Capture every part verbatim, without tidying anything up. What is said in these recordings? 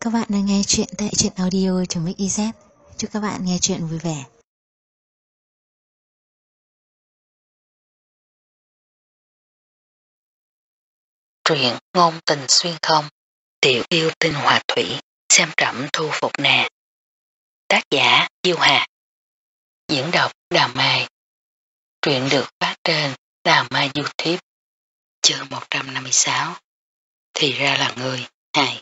các bạn đang nghe chuyện tại truyện audio.mix.iz. Chúc các bạn nghe chuyện vui vẻ. Truyện ngôn tình xuyên không, tiểu yêu tinh hòa thủy, xem trẫm thu phục nè. Tác giả Diêu Hà. Diễn đọc Đào Mai. Truyện được phát trên Đào Mai YouTube. Chương một trăm năm mươi sáu. Thì ra là người. Hai.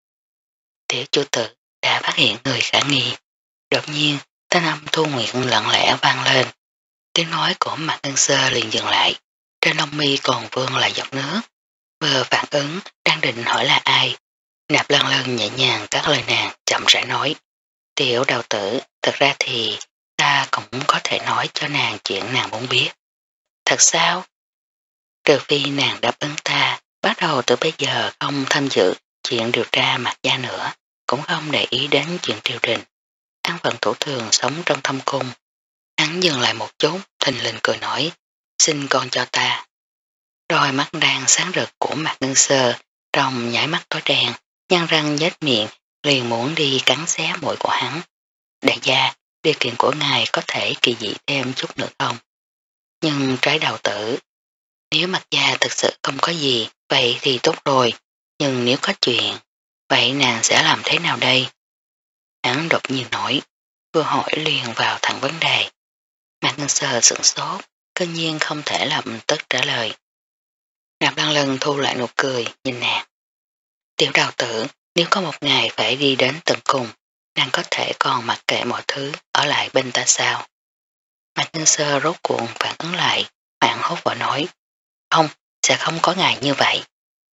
Tiểu chủ tử đã phát hiện người khả nghi. Đột nhiên thanh âm Thu Nguyệt lặng lẽ vang lên. Tiếng nói của Mạc Ngân Sơ liền dừng lại. Trên lông mi còn vương là giọt nước. Vừa phản ứng đang định hỏi là ai. Nạp Lan Lân nhẹ nhàng cắt lời nàng, chậm rãi nói. Tiểu đào tử, thật ra thì ta cũng có thể nói cho nàng chuyện nàng muốn biết. Thật sao? Trừ phi nàng đáp ứng ta, bắt đầu từ bây giờ không tham dự chuyện điều tra Mạc gia nữa, cũng không để ý đến chuyện triều đình. An phận thủ thường sống trong thâm cung. Hắn dừng lại một chút, thình lình cười nói, xin con cho ta. Đôi mắt đang sáng rực của Mạc Ngân Sơ trong nhảy mắt tối đen, nhăn răng nhếch miệng, liền muốn đi cắn xé mũi của hắn. Đại gia, điều kiện của ngài có thể kỳ dị thêm chút nữa không? Nhưng trái đầu tử, nếu Mạc gia thực sự không có gì, vậy thì tốt rồi, nhưng nếu có chuyện, vậy nàng sẽ làm thế nào đây? Hắn đột nhiên nói, vừa hỏi liền vào thẳng vấn đề. Mạc Ngân Sơ sửng sốt, cơ nhiên không thể làm tức trả lời. Nạp Lan Lân thu lại nụ cười, nhìn nàng. Tiểu đào tử, nếu có một ngày phải đi đến tận cùng, nàng có thể còn mặc kệ mọi thứ, ở lại bên ta sao? Mạc Ngân Sơ rốt cuộn phản ứng lại, hoảng hốt và nói, không, sẽ không có ngày như vậy.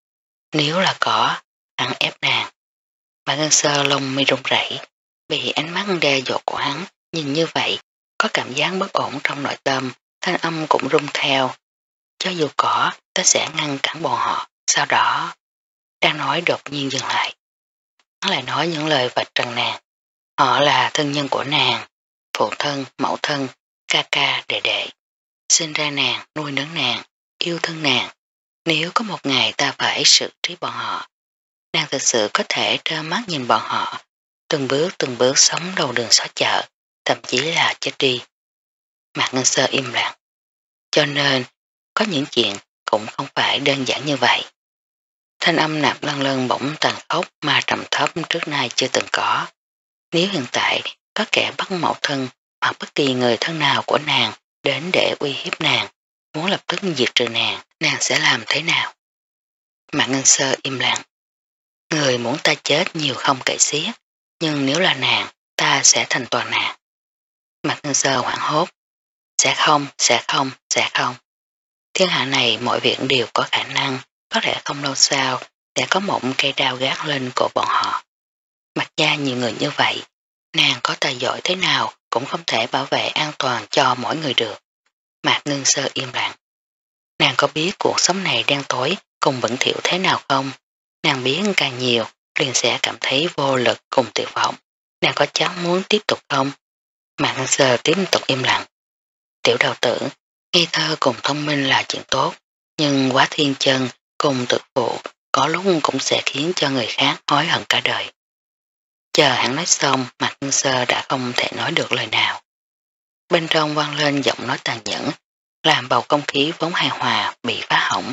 Nếu là có, hắn ép nàng. Mạc Ngân Sơ lông mi run rẩy, bị ánh mắt đe dọa của hắn, nhìn như vậy, có cảm giác bất ổn trong nội tâm, thanh âm cũng rung theo. Cho dù có, ta sẽ ngăn cản bọn họ, sau đó... Đang nói đột nhiên dừng lại. Hắn lại nói những lời vạch trần nàng. Họ là thân nhân của nàng, phụ thân, mẫu thân, ca ca, đệ đệ. Sinh ra nàng, nuôi nấng nàng, yêu thương nàng. Nếu có một ngày ta phải xử trí bọn họ, nàng thực sự có thể trơ mắt nhìn bọn họ, từng bước từng bước sống đầu đường xó chợ, thậm chí là chết đi. Mạc Ngân Sơ im lặng. Cho nên, có những chuyện cũng không phải đơn giản như vậy. Thanh âm Nạp Lan Lân bỗng tàn khốc mà trầm thấp trước nay chưa từng có. Nếu hiện tại có kẻ bắt mẫu thân hoặc bất kỳ người thân nào của nàng đến để uy hiếp nàng, muốn lập tức diệt trừ nàng, nàng sẽ làm thế nào? Mạc Ngân Sơ im lặng. Người muốn ta chết nhiều không kể xiết, nhưng nếu là nàng, ta sẽ thành toàn nàng. Mạc Ngân Sơ hoảng hốt. Sẽ không, sẽ không, sẽ không. Thiên hạ này mọi việc đều có khả năng, có lẽ không lâu sau sẽ có một cây đao gác lên cổ bọn họ. Mặc gia nhiều người như vậy, nàng có tài giỏi thế nào cũng không thể bảo vệ an toàn cho mỗi người được. Mạc Ngân Sơ im lặng. Nàng có biết cuộc sống này đen tối cùng bẩn thỉu thế nào không? Nàng biết càng nhiều liền sẽ cảm thấy vô lực cùng tuyệt vọng. Nàng có chắc muốn tiếp tục không? Mạc Ngân Sơ tiếp tục im lặng. Tiểu đầu tử, ngây thơ cùng thông minh là chuyện tốt, nhưng quá thiên chân cùng tự phụ có lúc cũng sẽ khiến cho người khác hối hận cả đời. Chờ hắn nói xong, Mạc Ngân Sơ đã không thể nói được lời nào. Bên trong vang lên giọng nói tàn nhẫn, làm bầu không khí vốn hài hòa bị phá hỏng.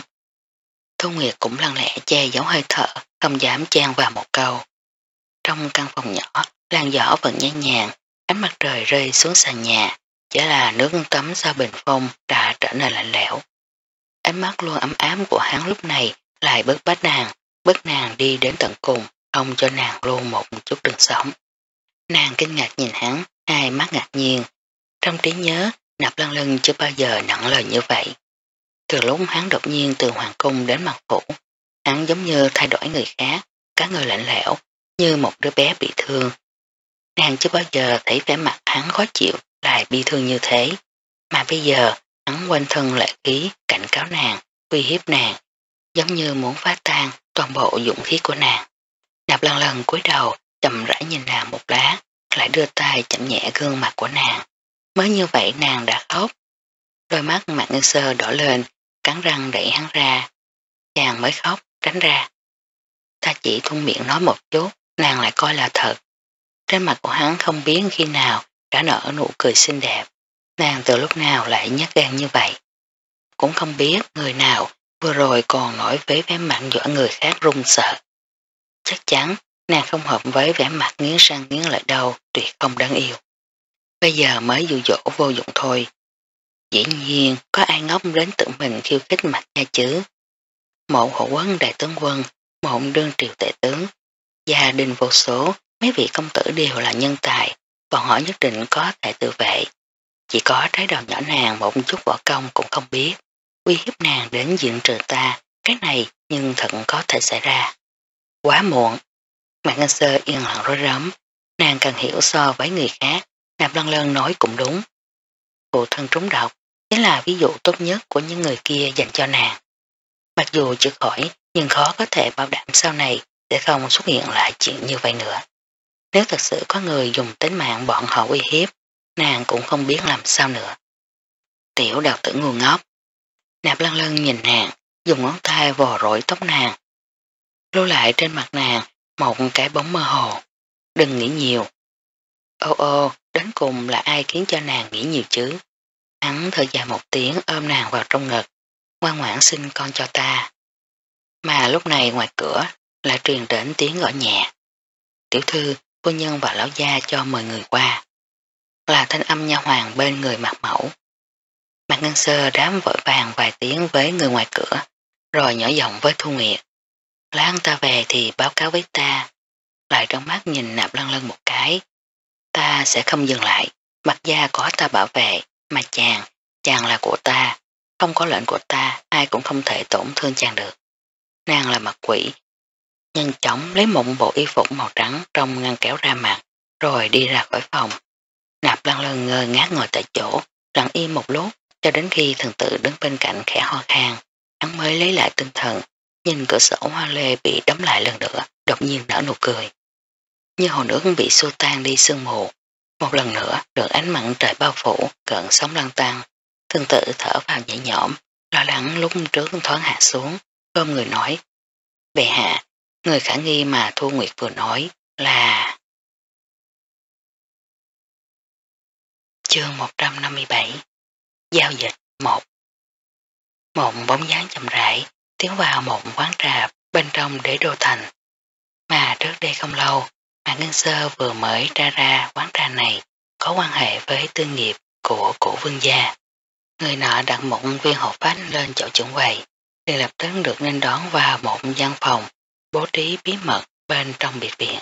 Thu Nguyệt cũng lặng lẽ che giấu hơi thở, không dám chen vào một câu. Trong căn phòng nhỏ, làn gió vẫn nhẹ nhàng, ánh mặt trời rơi xuống sàn nhà, chỉ là nước tắm sau bình phong đã trở nên lạnh lẽo. Ánh mắt luôn ấm ám của hắn lúc này lại bớt bách nàng, bớt nàng đi đến tận cùng, không cho nàng luôn một chút đường sống. Nàng kinh ngạc nhìn hắn, hai mắt ngạc nhiên. Trong trí nhớ, Nạp Lan Lân chưa bao giờ nặng lời như vậy. Từ lúc hắn đột nhiên từ hoàng cung đến mặt phủ, hắn giống như thay đổi người khác, cả người lạnh lẽo, như một đứa bé bị thương. Nàng chưa bao giờ thấy vẻ mặt hắn khó chịu lại bi thương như thế, mà bây giờ hắn quanh thân lệ khí cảnh cáo nàng, uy hiếp nàng, giống như muốn phá tan toàn bộ dũng khí của nàng. Nạp Lan Lân cúi đầu chậm rãi nhìn nàng một lát, lại đưa tay chậm nhẹ gương mặt của nàng. Mới như vậy nàng đã khóc. Đôi mắt Mạc Ngân Sơ đỏ lên, cắn răng đẩy hắn ra. Chàng mới khóc, tránh ra. Ta chỉ thuận miệng nói một chút, nàng lại coi là thật. Trên mặt của hắn không biết khi nào đã nở nụ cười xinh đẹp, nàng từ lúc nào lại nhát gan như vậy. Cũng không biết người nào vừa rồi còn nổi với vẻ mặt dọa người khác run sợ. Chắc chắn nàng không hợp với vẻ mặt nghiến răng nghiến lợi đâu, tuyệt không đáng yêu. Bây giờ mới dụ dỗ vô dụng thôi. Dĩ nhiên có ai ngốc đến tự mình khiêu khích mặt nha chứ. Một hộ quân đại tướng quân, một đương triều tể tướng, gia đình vô số, mấy vị công tử đều là nhân tài, bọn họ nhất định có thể tự vệ. Chỉ có trái đầu nhỏ nàng một chút võ công cũng không biết, uy hiếp nàng đến diện trừ ta, cái này nhưng thật có thể xảy ra. Quá muộn, Mạc Ngân Sơ yên lặng rối rắm, nàng cần hiểu so với người khác, Nạp Lân Lân nói cũng đúng. Phụ thân trúng độc chính là ví dụ tốt nhất của những người kia dành cho nàng. Mặc dù chữa khỏi nhưng khó có thể bảo đảm sau này sẽ không xuất hiện lại chuyện như vậy nữa. Nếu thật sự có người dùng tính mạng bọn họ uy hiếp, nàng cũng không biết làm sao nữa. Tiểu đào tử ngu ngốc. Nạp Lân Lân nhìn nàng, dùng ngón tay vò rỗi tóc nàng. Lưu lại trên mặt nàng một cái bóng mơ hồ. Đừng nghĩ nhiều. Ô ô, đến cùng là ai khiến cho nàng nghĩ nhiều chứ? Hắn thở dài một tiếng ôm nàng vào trong ngực, ngoan ngoãn sinh con cho ta. Mà lúc này ngoài cửa lại truyền đến tiếng gọi nhẹ. Tiểu thư, phu nhân và lão gia cho mời người qua. Là thanh âm nha hoàng bên người mặt mẫu. Mạc Ngân Sơ đám vội vàng vài tiếng với người ngoài cửa, rồi nhỏ giọng với Thu Nguyệt. Lát ta về thì báo cáo với ta. Lại trong mắt nhìn Nạp Lân Lân một cái. Ta sẽ không dừng lại, mặt gia có ta bảo vệ, mà chàng, chàng là của ta. Không có lệnh của ta, ai cũng không thể tổn thương chàng được. Nàng là mặt quỷ. Nhanh chóng lấy một bộ y phục màu trắng trong ngăn kéo ra mặt, rồi đi ra khỏi phòng. Nạp Lân Lân ngơ ngác ngồi tại chỗ, lặng im một lúc, cho đến khi thần tử đứng bên cạnh khẽ ho khan, hắn mới lấy lại tinh thần, nhìn cửa sổ hoa lê bị đóng lại lần nữa, đột nhiên nở nụ cười. Như hồ nước bị xua tan đi sương mù, một lần nữa được ánh mặn trời bao phủ, cận sóng lăn tăng, thần tử thở vào nhẹ nhõm, lo lắng lúc trước thoáng hạ xuống, ôm người nói: Bệ hạ, người khả nghi mà Thu Nguyệt vừa nói là... Chương một trăm năm mươi bảy Giao dịch một. Một bóng dáng chậm rãi tiến vào một quán trà bên trong Đế Đô Thành. Mà trước đây không lâu, Mạc Ngân Sơ vừa mới ra ra quán trà này có quan hệ với tư nghiệp của cổ vương gia. Người nọ đặt một viên hộp phách lên chỗ chuẩn quầy, thì lập tức được nên đón vào một gian phòng bố trí bí mật bên trong biệt viện.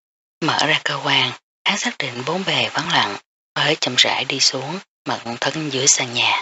Mở ra cơ quan, hắn xác định bốn bề vắng lặng, mới chậm rãi đi xuống, mật thân dưới sàn nhà.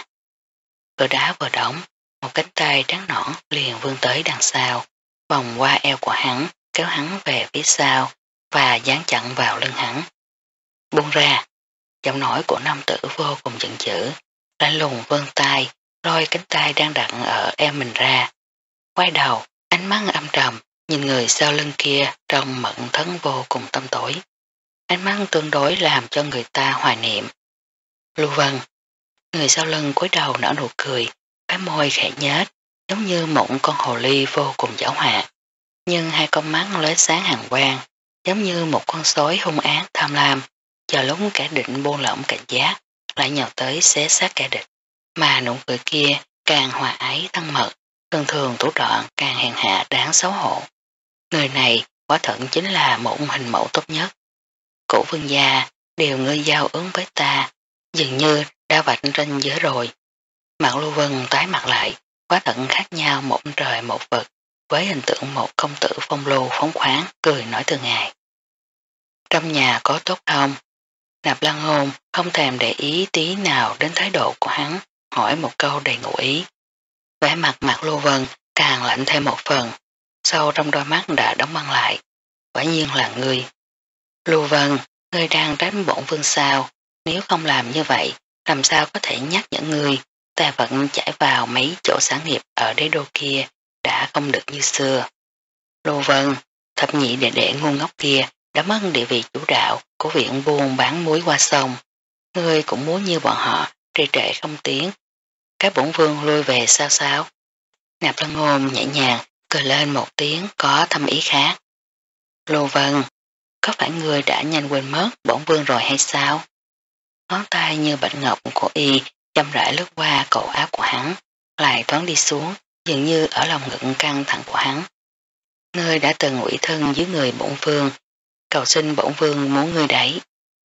Cửa đá vừa đóng, một cánh tay trắng nõn liền vươn tới đằng sau, vòng qua eo của hắn, kéo hắn về phía sau và dán chặn vào lưng hắn. Buông ra, giọng nói của nam tử vô cùng giận dữ, lạnh lùng vươn tay, lôi cánh tay đang đặt ở eo mình ra. Quay đầu, ánh mắt âm trầm, nhìn người sau lưng kia trong mận thân vô cùng tâm tối. Ánh mắt tương đối làm cho người ta hoài niệm. Lưu Vân, người sau lưng cúi đầu nở nụ cười, cái môi khẽ nhếch, giống như một con hồ ly vô cùng giảo hoạt. Nhưng hai con mắt lóe sáng hàn quang, giống như một con sói hung ác tham lam, chờ lúc kẻ địch buông lỏng cảnh giác, lại nhào tới xé xác kẻ địch. Mà nụ cười kia càng hòa ái thân mật, thường thường thủ đoạn càng hèn hạ đáng xấu hổ. Người này quả thận chính là một hình mẫu tốt nhất. Cổ vương gia đều ngươi giao ứng với ta, dường như đã vạch ranh giới rồi. Mạc Lưu Vân tái mặt lại, quá thận khác nhau một trời một vực, với hình tượng một công tử phong lưu phóng khoáng, cười nói từ ngày. Trong nhà có tốt không? Nạp Lan Hôn không thèm để ý tí nào đến thái độ của hắn, hỏi một câu đầy ngụ ý. Vẻ mặt Mạc Lưu Vân càng lạnh thêm một phần, sâu trong đôi mắt đã đóng băng lại. Quả nhiên là ngươi. Lưu Vân, ngươi đang tránh bổn vương sao? Nếu không làm như vậy, làm sao có thể nhắc nhở ngươi? Tài vật chảy vào mấy chỗ sản nghiệp ở đế đô kia đã không được như xưa. Lưu Vân, thập nhị đệ đệ ngu ngốc kia đã mất địa vị chủ đạo của viện buôn bán muối qua sông. Ngươi cũng muốn như bọn họ trì trệ không tiến. Cái bổn vương lui về sao sao? Nạp Lan Ngôn nhẹ nhàng cười lên một tiếng có thâm ý khác. Lưu Vân, có phải người đã nhanh quên mất bổn vương rồi hay sao? Ngón tay như bạch ngọc của y chậm rãi lướt qua cổ áo của hắn, lại thoáng đi xuống, dường như ở lòng ngực căng thẳng của hắn. Ngươi đã từng ủy thân dưới người bổn vương, cầu xin bổn vương muốn ngươi đấy.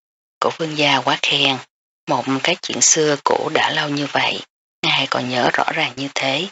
Cổ vương gia quá khen, một cái chuyện xưa cũ đã lâu như vậy, ngài còn nhớ rõ ràng như thế.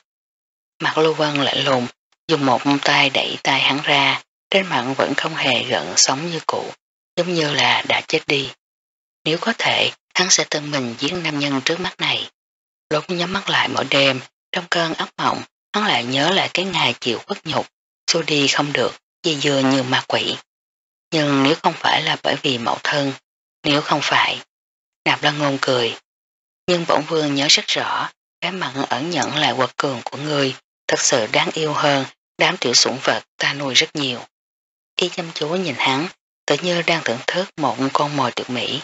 Mặt Lưu Vân lạnh lùng, dùng một tay đẩy tay hắn ra, trên mặt vẫn không hề gợn sóng như cũ, giống như là đã chết đi. Nếu có thể, hắn sẽ tự mình giết nam nhân trước mắt này. Lúc nhắm mắt lại mỗi đêm, trong cơn ác mộng, hắn lại nhớ lại cái ngày chịu khuất nhục, xua đi không được, dây dưa như ma quỷ. Nhưng nếu không phải là bởi vì mẫu thân, nếu không phải, Nạp Lan Ngôn cười. Nhưng bổn vương nhớ rất rõ, cái mặt ẩn nhận lại quật cường của ngươi, thật sự đáng yêu hơn đám tiểu sủng vật ta nuôi rất nhiều. Y chăm chú nhìn hắn, tự như đang thưởng thức một con mồi tuyệt mỹ.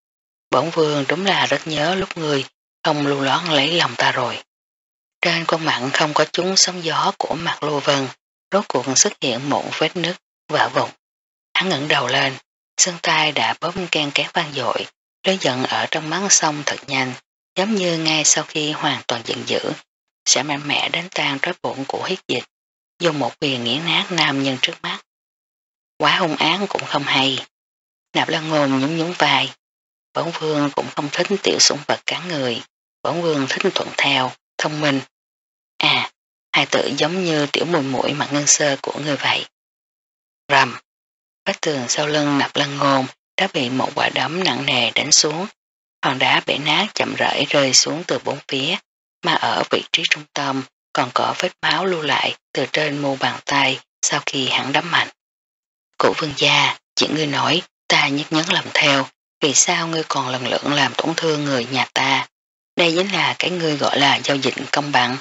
Bổn vương đúng là rất nhớ lúc ngươi không lưu lót lấy lòng ta rồi. Trên con mặt không có chúng sóng gió của mặt Lưu Vân, rốt cuộc xuất hiện một vết nứt vỡ vụn. Hắn ngẩng đầu lên, xương tay đã bóp can két vang dội, lối giận ở trong mắt sông thật nhanh, giống như ngay sau khi hoàn toàn giận dữ, sẽ mạnh mẽ đánh tan trói buộc của huyết dịch, dùng một quyền nghiến nát nam nhân trước mắt. Quá hung án cũng không hay. Nạp Lan Ngôn nhún nhún vai. Bổn vương cũng không thích tiểu sủng vật cắn người, bổn vương thích thuận theo, thông minh. À, hai tự giống như tiểu mùi mũi mặt ngân sơ của người vậy. Rầm, vách tường sau lưng Nạp Lan Ngôn đã bị một quả đấm nặng nề đánh xuống, hòn đá bể nát chậm rãi rơi xuống từ bốn phía, mà ở vị trí trung tâm còn có vết máu lưu lại từ trên mu bàn tay sau khi hắn đấm mạnh. Cụ vương gia, chuyện ngươi nói, ta nhất nhấn làm theo, vì sao ngươi còn lần lượt làm tổn thương người nhà ta? Đây chính là cái ngươi gọi là giao dịch công bằng.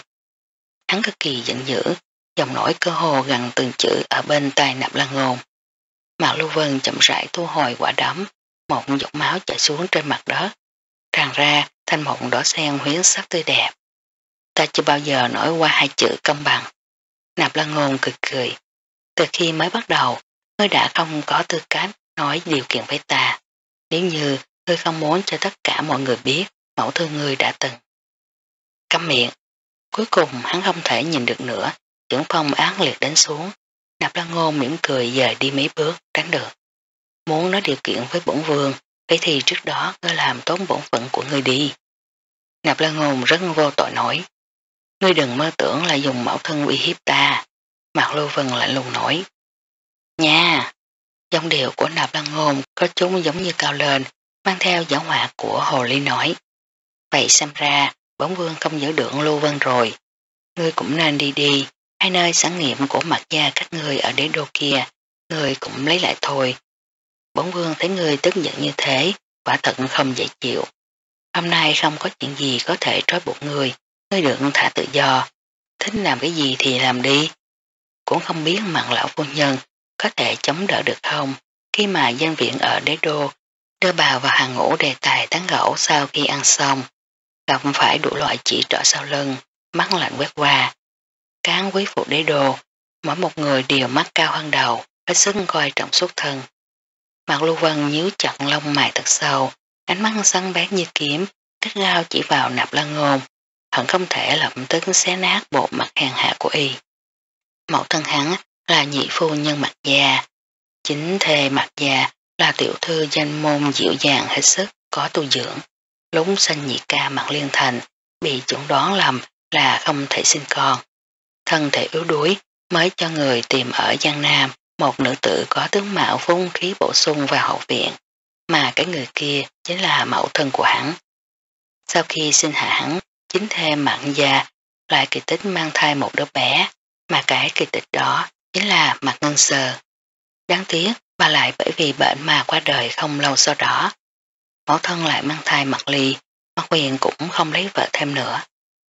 Hắn cực kỳ giận dữ, giọng nói cơ hồ gần từng chữ ở bên tai Nạp Lan Ngôn. Mạc Lưu Vân chậm rãi thu hồi quả đấm, một giọt máu chảy xuống trên mặt đất, tràn ra thành một đỏ sen huyết sắc tươi đẹp. Ta chưa bao giờ nói qua hai chữ công bằng. Nạp Lan Ngôn cười cười. Từ khi mới bắt đầu, ngươi đã không có tư cách nói điều kiện với ta. Nếu như ngươi không muốn cho tất cả mọi người biết mẫu thư ngươi đã từng. Câm miệng. Cuối cùng hắn không thể nhìn được nữa, trưởng phong ác liệt đánh xuống. Nạp Lan Ngôn mỉm cười dời đi mấy bước, tránh được. Muốn nói điều kiện với bổn vương, vậy thì trước đó ngươi làm tốn bổn phận của ngươi đi. Nạp Lan Ngôn rất vô tội nói. Ngươi đừng mơ tưởng là dùng mẫu thân uy hiếp ta. Mạc Lưu Vân lạnh lùng nói. Nha! Giọng điệu của Nạp Lan Ngôn có chúng giống như cao lên, mang theo giả họa của Hồ Ly nói. Vậy xem ra, bổn vương không giữ được Lưu Vân rồi. Ngươi cũng nên đi đi, hai nơi sản nghiệm của mặt gia các ngươi ở đế đô kia, ngươi cũng lấy lại thôi. Bổn vương thấy ngươi tức giận như thế, quả thật không dễ chịu. Hôm nay không có chuyện gì có thể trói buộc ngươi, ngươi được thả tự do. Thích làm cái gì thì làm đi. Cũng không biết Mạn lão phu nhân có thể chống đỡ được không, khi mà danh viện ở đế đô đưa bà vào hàng ngũ đề tài tán gẫu sau khi ăn xong, gặp phải đủ loại chỉ trỏ sau lưng, mắt lạnh quét qua. Cán quý phụ đế đô, mỗi một người đều mắt cao hơn đầu, hết sức coi trọng xuất thân. Mạc Lưu Vân nhíu chặt lông mày thật sâu, ánh mắt săn bén như kiếm, cắt gao chỉ vào Nạp Lan Ngôn, hận không thể lập tức xé nát bộ mặt hèn hạ của y. Mẫu thân hắn là nhị phu nhân Mạc gia, chính thê Mạc gia là tiểu thư danh môn dịu dàng hết sức có tu dưỡng. Lúc sinh nhị ca Mạc Liên Thành bị chuẩn đoán lầm là không thể sinh con. Thân thể yếu đuối mới cho người tìm ở Giang Nam một nữ tử có tướng mạo phung khí bổ sung vào hậu viện, mà cái người kia chính là mẫu thân của hắn. Sau khi sinh hạ hắn, chính thê Mạc gia lại kỳ tích mang thai một đứa bé, mà cái kỳ tích đó chính là Mạc Ngân Sơ. Đáng tiếc bà lại bởi vì bệnh mà qua đời không lâu sau đó. Mẫu thân lại mang thai Mạc Ly, Mạc Huyền cũng không lấy vợ thêm nữa.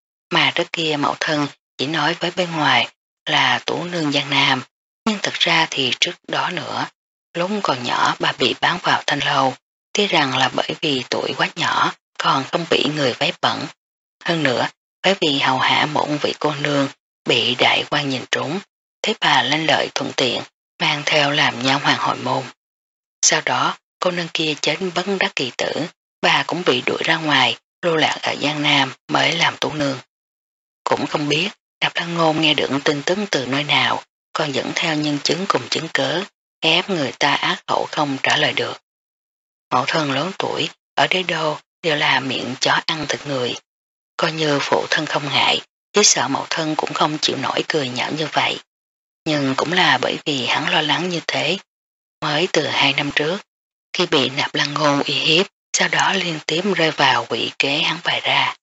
Mà trước kia mẫu thân chỉ nói với bên ngoài là tú nương Giang Nam, nhưng thực ra thì trước đó nữa, lúc còn nhỏ bà bị bán vào thanh lâu, tuy rằng là bởi vì tuổi quá nhỏ còn không bị người váy bẩn. Hơn nữa, bởi vì hầu hạ một vị cô nương bị đại quan nhìn trúng, thế bà lên lợi thuận tiện mang theo làm nha hoàng hội môn. Sau đó cô nương kia chết bất đắc kỳ tử, bà cũng bị đuổi ra ngoài, lưu lạc ở Giang Nam mới làm tú nương. Cũng không biết Nạp Lan Ngôn nghe được tin tức từ nơi nào, còn dẫn theo nhân chứng cùng chứng cớ, ép người ta ác khẩu không trả lời được. Mẫu thân lớn tuổi, ở đế đô đều là miệng chó ăn thịt người. Coi như phụ thân không ngại, chỉ sợ mẫu thân cũng không chịu nổi cười nhạo như vậy. Nhưng cũng là bởi vì hắn lo lắng như thế. Mới từ hai năm trước, khi bị Nạp Lan Ngôn uy hiếp, sau đó liên tiếp rơi vào quỷ kế hắn bày ra.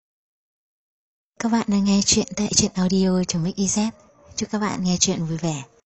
Các bạn đang nghe chuyện tại truyện audio.mixyz. Chúc các bạn nghe chuyện vui vẻ.